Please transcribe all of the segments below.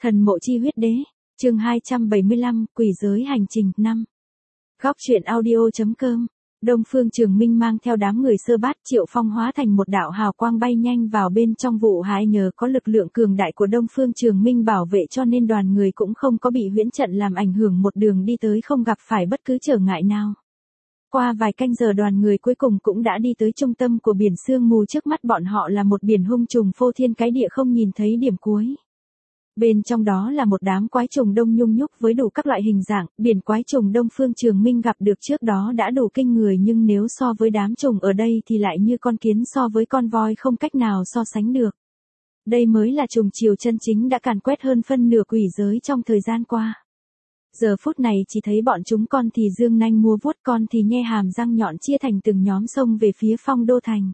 Thần mộ chi huyết đế, chương 275, quỷ giới hành trình, 5. Góc truyện audio.com. Đông Phương Trường Minh mang theo đám người Sơ Bát Triệu Phong hóa thành một đạo hào quang bay nhanh vào bên trong vụ hại, nhờ có lực lượng cường đại của Đông Phương Trường Minh bảo vệ cho nên đoàn người cũng không có bị huyễn trận làm ảnh hưởng, một đường đi tới không gặp phải bất cứ trở ngại nào. Qua vài canh giờ đoàn người cuối cùng cũng đã đi tới trung tâm của biển sương mù, trước mắt bọn họ là một biển hung trùng phô thiên cái địa không nhìn thấy điểm cuối. Bên trong đó là một đám quái trùng đông nhung nhúc với đủ các loại hình dạng, biển quái trùng Đông Phương Trường Minh gặp được trước đó đã đủ kinh người, nhưng nếu so với đám trùng ở đây thì lại như con kiến so với con voi, không cách nào so sánh được. Đây mới là trùng chiều chân chính đã càn quét hơn phân nửa quỷ giới trong thời gian qua. Giờ phút này chỉ thấy bọn chúng con thì dương nanh múa vuốt, con thì nhe hàm răng nhọn chia thành từng nhóm xông về phía Phong Đô Thành.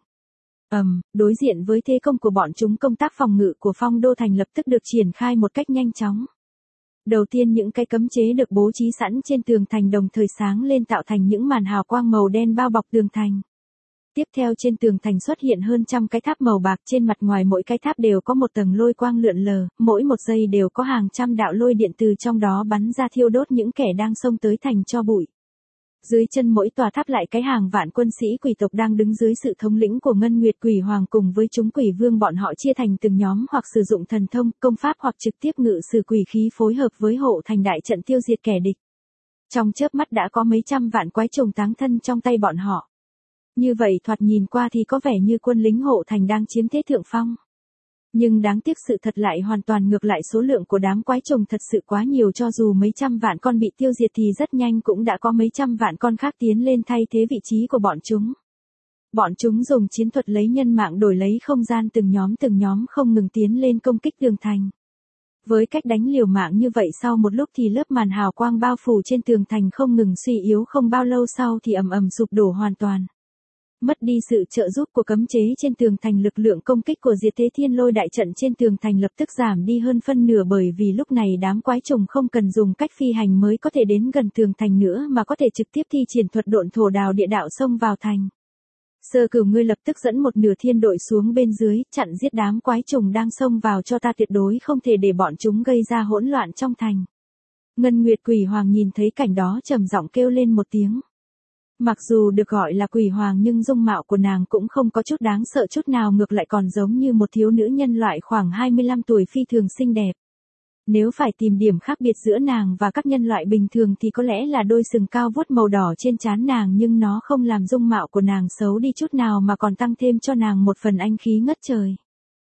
Đối diện với thế công của bọn chúng, công tác phòng ngự của Phong Đô Thành lập tức được triển khai một cách nhanh chóng. Đầu tiên những cái cấm chế được bố trí sẵn trên tường thành đồng thời sáng lên tạo thành những màn hào quang màu đen bao bọc tường thành. Tiếp theo trên tường thành xuất hiện hơn trăm cái tháp màu bạc, trên mặt ngoài mỗi cái tháp đều có một tầng lôi quang lượn lờ, mỗi một giây đều có hàng trăm đạo lôi điện từ trong đó bắn ra thiêu đốt những kẻ đang xông tới thành tro bụi. Dưới chân mỗi tòa tháp lại cái hàng vạn quân sĩ quỷ tộc đang đứng dưới sự thống lĩnh của Ngân Nguyệt Quỷ Hoàng cùng với chúng quỷ vương, bọn họ chia thành từng nhóm hoặc sử dụng thần thông, công pháp hoặc trực tiếp ngự sử quỷ khí phối hợp với hộ thành đại trận tiêu diệt kẻ địch. Trong chớp mắt đã có mấy trăm vạn quái trùng táng thân trong tay bọn họ. Như vậy thoạt nhìn qua thì có vẻ như quân lính hộ thành đang chiếm thế thượng phong. Nhưng đáng tiếc sự thật lại hoàn toàn ngược lại, số lượng của đám quái trùng thật sự quá nhiều, cho dù mấy trăm vạn con bị tiêu diệt thì rất nhanh cũng đã có mấy trăm vạn con khác tiến lên thay thế vị trí của bọn chúng. Bọn chúng dùng chiến thuật lấy nhân mạng đổi lấy không gian, từng nhóm không ngừng tiến lên công kích tường thành. Với cách đánh liều mạng như vậy, sau một lúc thì lớp màn hào quang bao phủ trên tường thành không ngừng suy yếu, không bao lâu sau thì ầm sụp đổ hoàn toàn. Mất đi sự trợ giúp của cấm chế trên tường thành, lực lượng công kích của Diệt Thế Thiên Lôi đại trận trên tường thành lập tức giảm đi hơn phân nửa, bởi vì lúc này đám quái trùng không cần dùng cách phi hành mới có thể đến gần tường thành nữa, mà có thể trực tiếp thi triển thuật độn thổ đào địa đạo xông vào thành. Sơ Cửu, ngươi lập tức dẫn một nửa thiên đội xuống bên dưới, chặn giết đám quái trùng đang xông vào cho ta, tuyệt đối không thể để bọn chúng gây ra hỗn loạn trong thành. Ngân Nguyệt Quỷ Hoàng nhìn thấy cảnh đó trầm giọng kêu lên một tiếng. Mặc dù được gọi là quỷ hoàng nhưng dung mạo của nàng cũng không có chút đáng sợ chút nào, ngược lại còn giống như một thiếu nữ nhân loại khoảng 25 tuổi phi thường xinh đẹp. Nếu phải tìm điểm khác biệt giữa nàng và các nhân loại bình thường thì có lẽ là đôi sừng cao vuốt màu đỏ trên trán nàng, nhưng nó không làm dung mạo của nàng xấu đi chút nào mà còn tăng thêm cho nàng một phần anh khí ngất trời.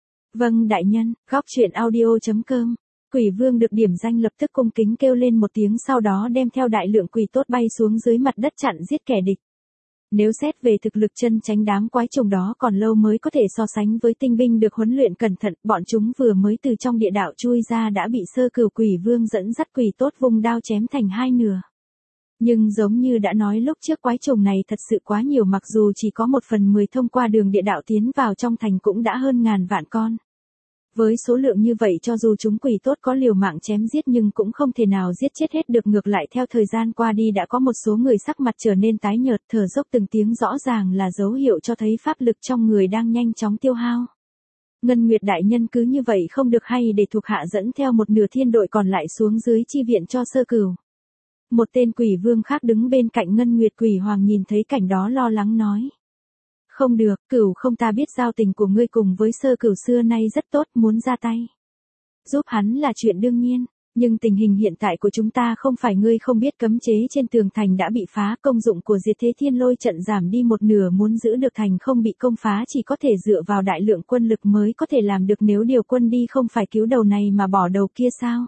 Vâng đại nhân. Góc truyện audio.com. Quỷ vương được điểm danh lập tức cung kính kêu lên một tiếng, sau đó đem theo đại lượng quỷ tốt bay xuống dưới mặt đất chặn giết kẻ địch. Nếu xét về thực lực chân chánh, đám quái trùng đó còn lâu mới có thể so sánh với tinh binh được huấn luyện cẩn thận, bọn chúng vừa mới từ trong địa đạo chui ra đã bị Sơ Cửu Quỷ Vương dẫn dắt quỷ tốt vung đao chém thành hai nửa. Nhưng giống như đã nói lúc trước, quái trùng này thật sự quá nhiều, mặc dù chỉ có 1/10 thông qua đường địa đạo tiến vào trong thành cũng đã hơn ngàn vạn con. Với số lượng như vậy, cho dù chúng quỷ tốt có liều mạng chém giết nhưng cũng không thể nào giết chết hết được, ngược lại theo thời gian qua đi đã có một số người sắc mặt trở nên tái nhợt, thở dốc từng tiếng, rõ ràng là dấu hiệu cho thấy pháp lực trong người đang nhanh chóng tiêu hao. Ngân Nguyệt đại nhân cứ như vậy không được, hay để thuộc hạ dẫn theo một nửa thiên đội còn lại xuống dưới chi viện cho Sơ Cửu. Một tên quỷ vương khác đứng bên cạnh Ngân Nguyệt Quỷ Hoàng nhìn thấy cảnh đó lo lắng nói. Không được, Cửu không, ta biết giao tình của ngươi cùng với Sơ Cửu xưa nay rất tốt, muốn ra tay giúp hắn là chuyện đương nhiên, nhưng tình hình hiện tại của chúng ta không phải ngươi không biết, cấm chế trên tường thành đã bị phá, công dụng của Diệt Thế Thiên Lôi trận giảm đi một nửa, muốn giữ được thành không bị công phá chỉ có thể dựa vào đại lượng quân lực mới có thể làm được, nếu điều quân đi không phải cứu đầu này mà bỏ đầu kia sao?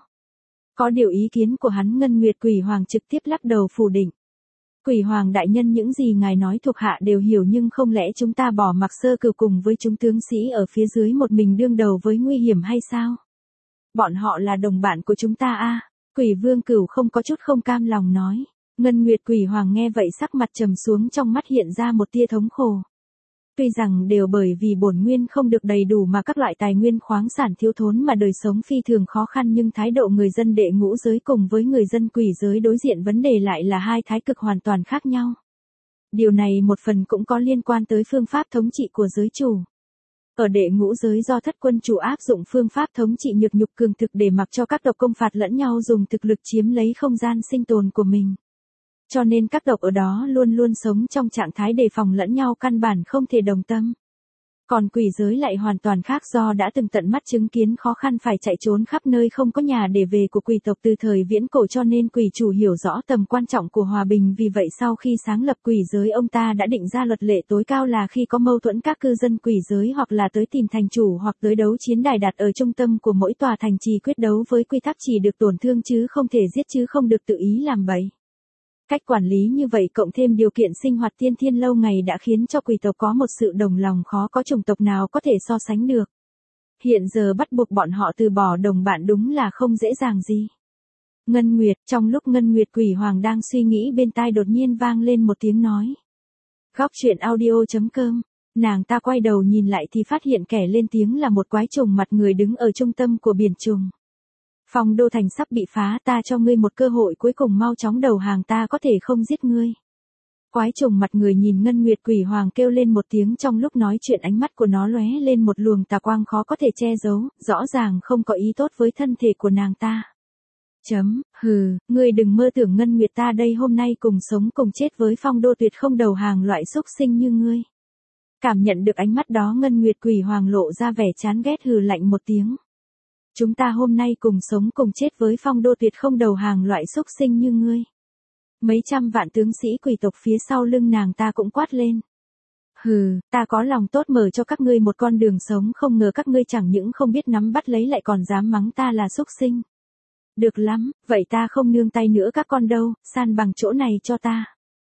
Có điều ý kiến của hắn, Ngân Nguyệt Quỷ Hoàng trực tiếp lắc đầu phủ định. Quỷ Hoàng đại nhân, những gì ngài nói thuộc hạ đều hiểu, nhưng không lẽ chúng ta bỏ mặc Sơ Cửu cùng với chúng tướng sĩ ở phía dưới một mình đương đầu với nguy hiểm hay sao? Bọn họ là đồng bạn của chúng ta a. Quỷ Vương Cửu không có chút không cam lòng nói. Ngân Nguyệt Quỷ Hoàng nghe vậy sắc mặt trầm xuống, trong mắt hiện ra một tia thống khổ. Tuy rằng đều bởi vì bổn nguyên không được đầy đủ mà các loại tài nguyên khoáng sản thiếu thốn mà đời sống phi thường khó khăn, nhưng thái độ người dân đệ ngũ giới cùng với người dân quỷ giới đối diện vấn đề lại là hai thái cực hoàn toàn khác nhau. Điều này một phần cũng có liên quan tới phương pháp thống trị của giới chủ. Ở đệ ngũ giới do thất quân chủ áp dụng phương pháp thống trị nhược nhục cường thực để mặc cho các tộc công phạt lẫn nhau dùng thực lực chiếm lấy không gian sinh tồn của mình. Cho nên các tộc ở đó luôn luôn sống trong trạng thái đề phòng lẫn nhau, căn bản không thể đồng tâm. Còn quỷ giới lại hoàn toàn khác, do đã từng tận mắt chứng kiến khó khăn phải chạy trốn khắp nơi không có nhà để về của quỷ tộc từ thời viễn cổ, cho nên quỷ chủ hiểu rõ tầm quan trọng của hòa bình. Vì vậy sau khi sáng lập quỷ giới, ông ta đã định ra luật lệ tối cao là khi có mâu thuẫn các cư dân quỷ giới hoặc là tới tìm thành chủ hoặc tới đấu chiến đài đặt ở trung tâm của mỗi tòa thành trì quyết đấu với quy tắc chỉ được tổn thương chứ không thể giết, chứ không được tự ý làm bậy. Cách quản lý như vậy cộng thêm điều kiện sinh hoạt tiên thiên lâu ngày đã khiến cho quỷ tộc có một sự đồng lòng khó có chủng tộc nào có thể so sánh được. Hiện giờ bắt buộc bọn họ từ bỏ đồng bạn đúng là không dễ dàng gì. Ngân Nguyệt, trong lúc Ngân Nguyệt Quỷ Hoàng đang suy nghĩ, bên tai đột nhiên vang lên một tiếng nói. Góc truyện audio.com. Nàng ta quay đầu nhìn lại thì phát hiện kẻ lên tiếng là một quái trùng mặt người đứng ở trung tâm của biển trùng. Phong đô thành sắp bị phá, ta cho ngươi một cơ hội cuối cùng, mau chóng đầu hàng, ta có thể không giết ngươi. Quái trùng mặt người nhìn Ngân Nguyệt Quỷ Hoàng kêu lên một tiếng, trong lúc nói chuyện ánh mắt của nó lóe lên một luồng tà quang khó có thể che giấu, rõ ràng không có ý tốt với thân thể của nàng ta. Hừ, ngươi đừng mơ tưởng Ngân Nguyệt ta đây hôm nay cùng sống cùng chết với Phong đô, tuyệt không đầu hàng loại xúc sinh như ngươi. Cảm nhận được ánh mắt đó, Ngân Nguyệt Quỷ Hoàng lộ ra vẻ chán ghét, hừ lạnh một tiếng. Chúng ta hôm nay cùng sống cùng chết với Phong đô, tuyệt không đầu hàng loại xúc sinh như ngươi. Mấy trăm vạn tướng sĩ quỷ tộc phía sau lưng nàng ta cũng quát lên. Hừ, ta có lòng tốt mở cho các ngươi một con đường sống, không ngờ các ngươi chẳng những không biết nắm bắt lấy lại còn dám mắng ta là xúc sinh. Được lắm, vậy ta không nương tay nữa các con đâu, san bằng chỗ này cho ta.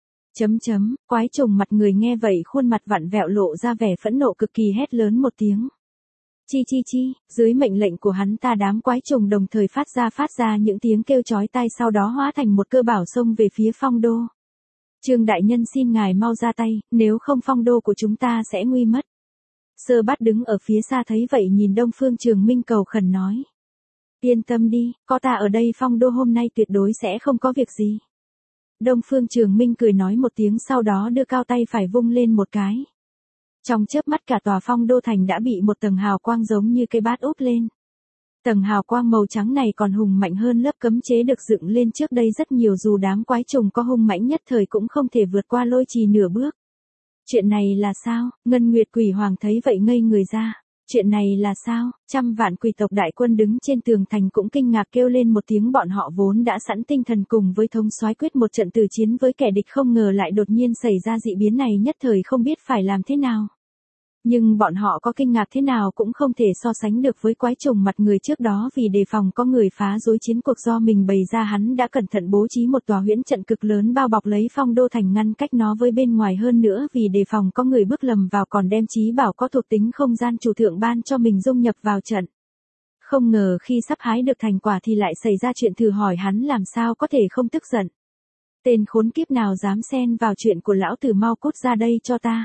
Quái trùng mặt người nghe vậy khuôn mặt vặn vẹo lộ ra vẻ phẫn nộ cực kỳ, hét lớn một tiếng. Chi, dưới mệnh lệnh của hắn ta, đám quái trùng đồng thời phát ra những tiếng kêu chói tai, sau đó hóa thành một cơ bảo xông về phía Phong đô. Trương đại nhân xin ngài mau ra tay, nếu không Phong đô của chúng ta sẽ nguy mất. Sơ Bát đứng ở phía xa thấy vậy nhìn Đông Phương Trường Minh cầu khẩn nói. Yên tâm đi, có ta ở đây Phong đô hôm nay tuyệt đối sẽ không có việc gì. Đông Phương Trường Minh cười nói một tiếng, sau đó đưa cao tay phải vung lên một cái. Trong chớp mắt cả tòa Phong đô thành đã bị một tầng hào quang giống như cây bát úp lên. Tầng hào quang màu trắng này còn hùng mạnh hơn lớp cấm chế được dựng lên trước đây rất nhiều, dù đám quái trùng có hung mãnh nhất thời cũng không thể vượt qua lôi trì nửa bước. Chuyện này là sao? Ngân Nguyệt Quỷ Hoàng thấy vậy ngây người ra. Chuyện này là sao? Trăm vạn quỷ tộc đại quân đứng trên tường thành cũng kinh ngạc kêu lên một tiếng, bọn họ vốn đã sẵn tinh thần cùng với thống soái quyết một trận tử chiến với kẻ địch, không ngờ lại đột nhiên xảy ra dị biến này, nhất thời không biết phải làm thế nào. Nhưng bọn họ có kinh ngạc thế nào cũng không thể so sánh được với quái trùng mặt người trước đó, vì đề phòng có người phá rối chiến cuộc do mình bày ra, hắn đã cẩn thận bố trí một tòa huyễn trận cực lớn bao bọc lấy Phong đô thành, ngăn cách nó với bên ngoài, hơn nữa vì đề phòng có người bước lầm vào còn đem chí bảo có thuộc tính không gian chủ thượng ban cho mình dung nhập vào trận. Không ngờ khi sắp hái được thành quả thì lại xảy ra chuyện, thử hỏi hắn làm sao có thể không tức giận. Tên khốn kiếp nào dám xen vào chuyện của lão tử, mau cút ra đây cho ta.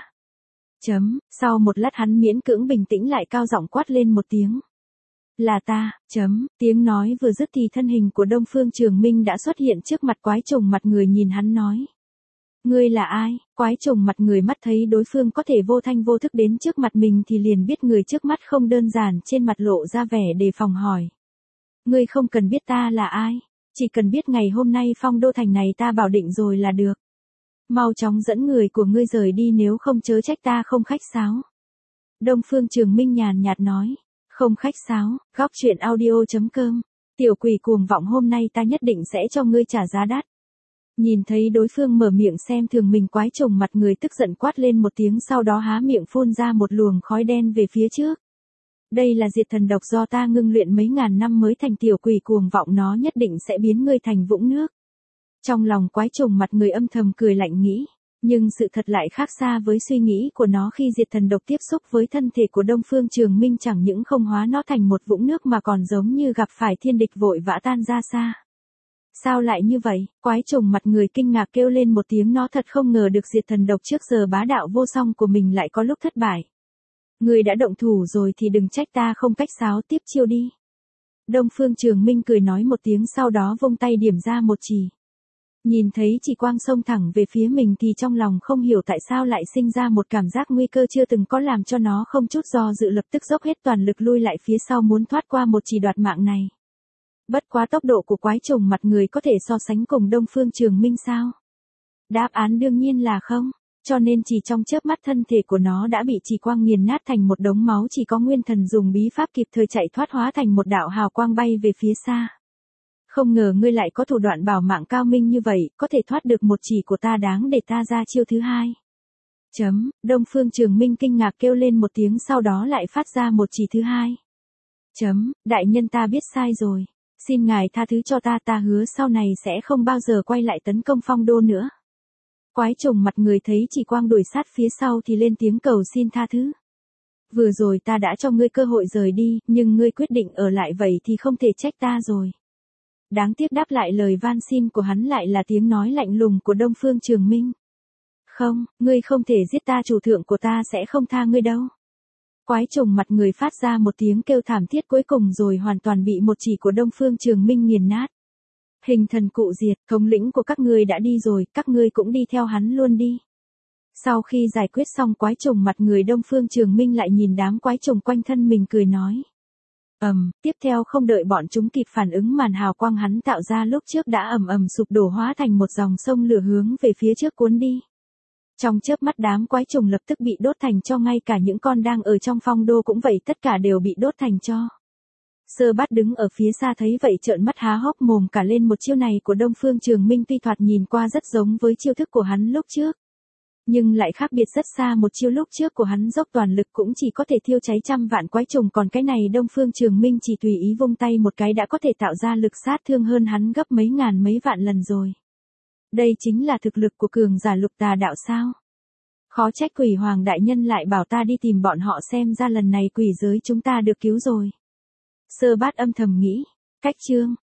Sau một lát hắn miễn cưỡng bình tĩnh lại, cao giọng quát lên một tiếng. Là ta. Tiếng nói vừa dứt thì thân hình của Đông Phương Trường Minh đã xuất hiện trước mặt quái trùng mặt người, nhìn hắn nói. Ngươi là ai? Quái trùng mặt người mắt thấy đối phương có thể vô thanh vô thức đến trước mặt mình thì liền biết người trước mắt không đơn giản, trên mặt lộ ra vẻ đề phòng hỏi. Ngươi không cần biết ta là ai, chỉ cần biết ngày hôm nay Phong đô thành này ta bảo định rồi là được. Mau chóng dẫn người của ngươi rời đi, nếu không chớ trách ta không khách sáo. Đông Phương Trường Minh nhàn nhạt nói. Không khách sáo. Góc truyện audio.com. Tiểu quỷ cuồng vọng, hôm nay ta nhất định sẽ cho ngươi trả giá đắt. Nhìn thấy đối phương mở miệng xem thường mình, quái trùng mặt người tức giận quát lên một tiếng, sau đó há miệng phun ra một luồng khói đen về phía trước. Đây là diệt thần độc do ta ngưng luyện mấy ngàn năm mới thành, tiểu quỷ cuồng vọng, nó nhất định sẽ biến ngươi thành vũng nước. Trong lòng quái trùng mặt người âm thầm cười lạnh nghĩ, nhưng sự thật lại khác xa với suy nghĩ của nó. Khi diệt thần độc tiếp xúc với thân thể của Đông Phương Trường Minh, chẳng những không hóa nó thành một vũng nước mà còn giống như gặp phải thiên địch vội vã tan ra xa. Sao lại như vậy? Quái trùng mặt người kinh ngạc kêu lên một tiếng, nó thật không ngờ được diệt thần độc trước giờ bá đạo vô song của mình lại có lúc thất bại. Ngươi đã động thủ rồi thì đừng trách ta không cách sáo, tiếp chiêu đi. Đông Phương Trường Minh cười nói một tiếng, sau đó vung tay điểm ra một chỉ. Nhìn thấy chỉ quang xông thẳng về phía mình thì trong lòng không hiểu tại sao lại sinh ra một cảm giác nguy cơ chưa từng có, làm cho nó không chút do dự lập tức dốc hết toàn lực lui lại phía sau muốn thoát qua một chỉ đoạt mạng này. Bất quá tốc độ của quái trùng mặt người có thể so sánh cùng Đông Phương Trường Minh sao? Đáp án đương nhiên là không, cho nên chỉ trong chớp mắt thân thể của nó đã bị chỉ quang nghiền nát thành một đống máu, chỉ có Nguyên Thần dùng bí pháp kịp thời chạy thoát hóa thành một đạo hào quang bay về phía xa. Không ngờ ngươi lại có thủ đoạn bảo mạng cao minh như vậy, có thể thoát được một chỉ của ta, đáng để ta ra chiêu thứ hai. Đông Phương Trường Minh kinh ngạc kêu lên một tiếng, sau đó lại phát ra một chỉ thứ hai. Đại nhân, ta biết sai rồi. Xin ngài tha thứ cho ta hứa sau này sẽ không bao giờ quay lại tấn công Phong Đô nữa. Quái trùng mặt người thấy chỉ quang đuổi sát phía sau thì lên tiếng cầu xin tha thứ. Vừa rồi ta đã cho ngươi cơ hội rời đi, nhưng ngươi quyết định ở lại vậy thì không thể trách ta rồi. Đáng tiếc đáp lại lời van xin của hắn lại là tiếng nói lạnh lùng của Đông Phương Trường Minh. Không, ngươi không thể giết ta, chủ thượng của ta sẽ không tha ngươi đâu. Quái trùng mặt người phát ra một tiếng kêu thảm thiết cuối cùng rồi hoàn toàn bị một chỉ của Đông Phương Trường Minh nghiền nát. Hình thần cụ diệt, thống lĩnh của các ngươi đã đi rồi, các ngươi cũng đi theo hắn luôn đi. Sau khi giải quyết xong quái trùng mặt người, Đông Phương Trường Minh lại nhìn đám quái trùng quanh thân mình cười nói. Tiếp theo không đợi bọn chúng kịp phản ứng, màn hào quang hắn tạo ra lúc trước đã sụp đổ, hóa thành một dòng sông lửa hướng về phía trước cuốn đi. Trong chớp mắt đám quái trùng lập tức bị đốt thành tro, ngay cả những con đang ở trong Phong Đô cũng vậy, tất cả đều bị đốt thành tro. Sơ Bát đứng ở phía xa thấy vậy trợn mắt há hốc mồm cả lên, một chiêu này của Đông Phương Trường Minh tuy thoạt nhìn qua rất giống với chiêu thức của hắn lúc trước, nhưng lại khác biệt rất xa. Một chiêu lúc trước của hắn dốc toàn lực cũng chỉ có thể thiêu cháy trăm vạn quái trùng, còn cái này Đông Phương Trường Minh chỉ tùy ý vung tay một cái đã có thể tạo ra lực sát thương hơn hắn gấp mấy ngàn mấy vạn lần rồi. Đây chính là thực lực của cường giả Lục Tà đạo sao? Khó trách Quỷ Hoàng đại nhân lại bảo ta đi tìm bọn họ, xem ra lần này quỷ giới chúng ta được cứu rồi. Sơ Bát âm thầm nghĩ. Cách chương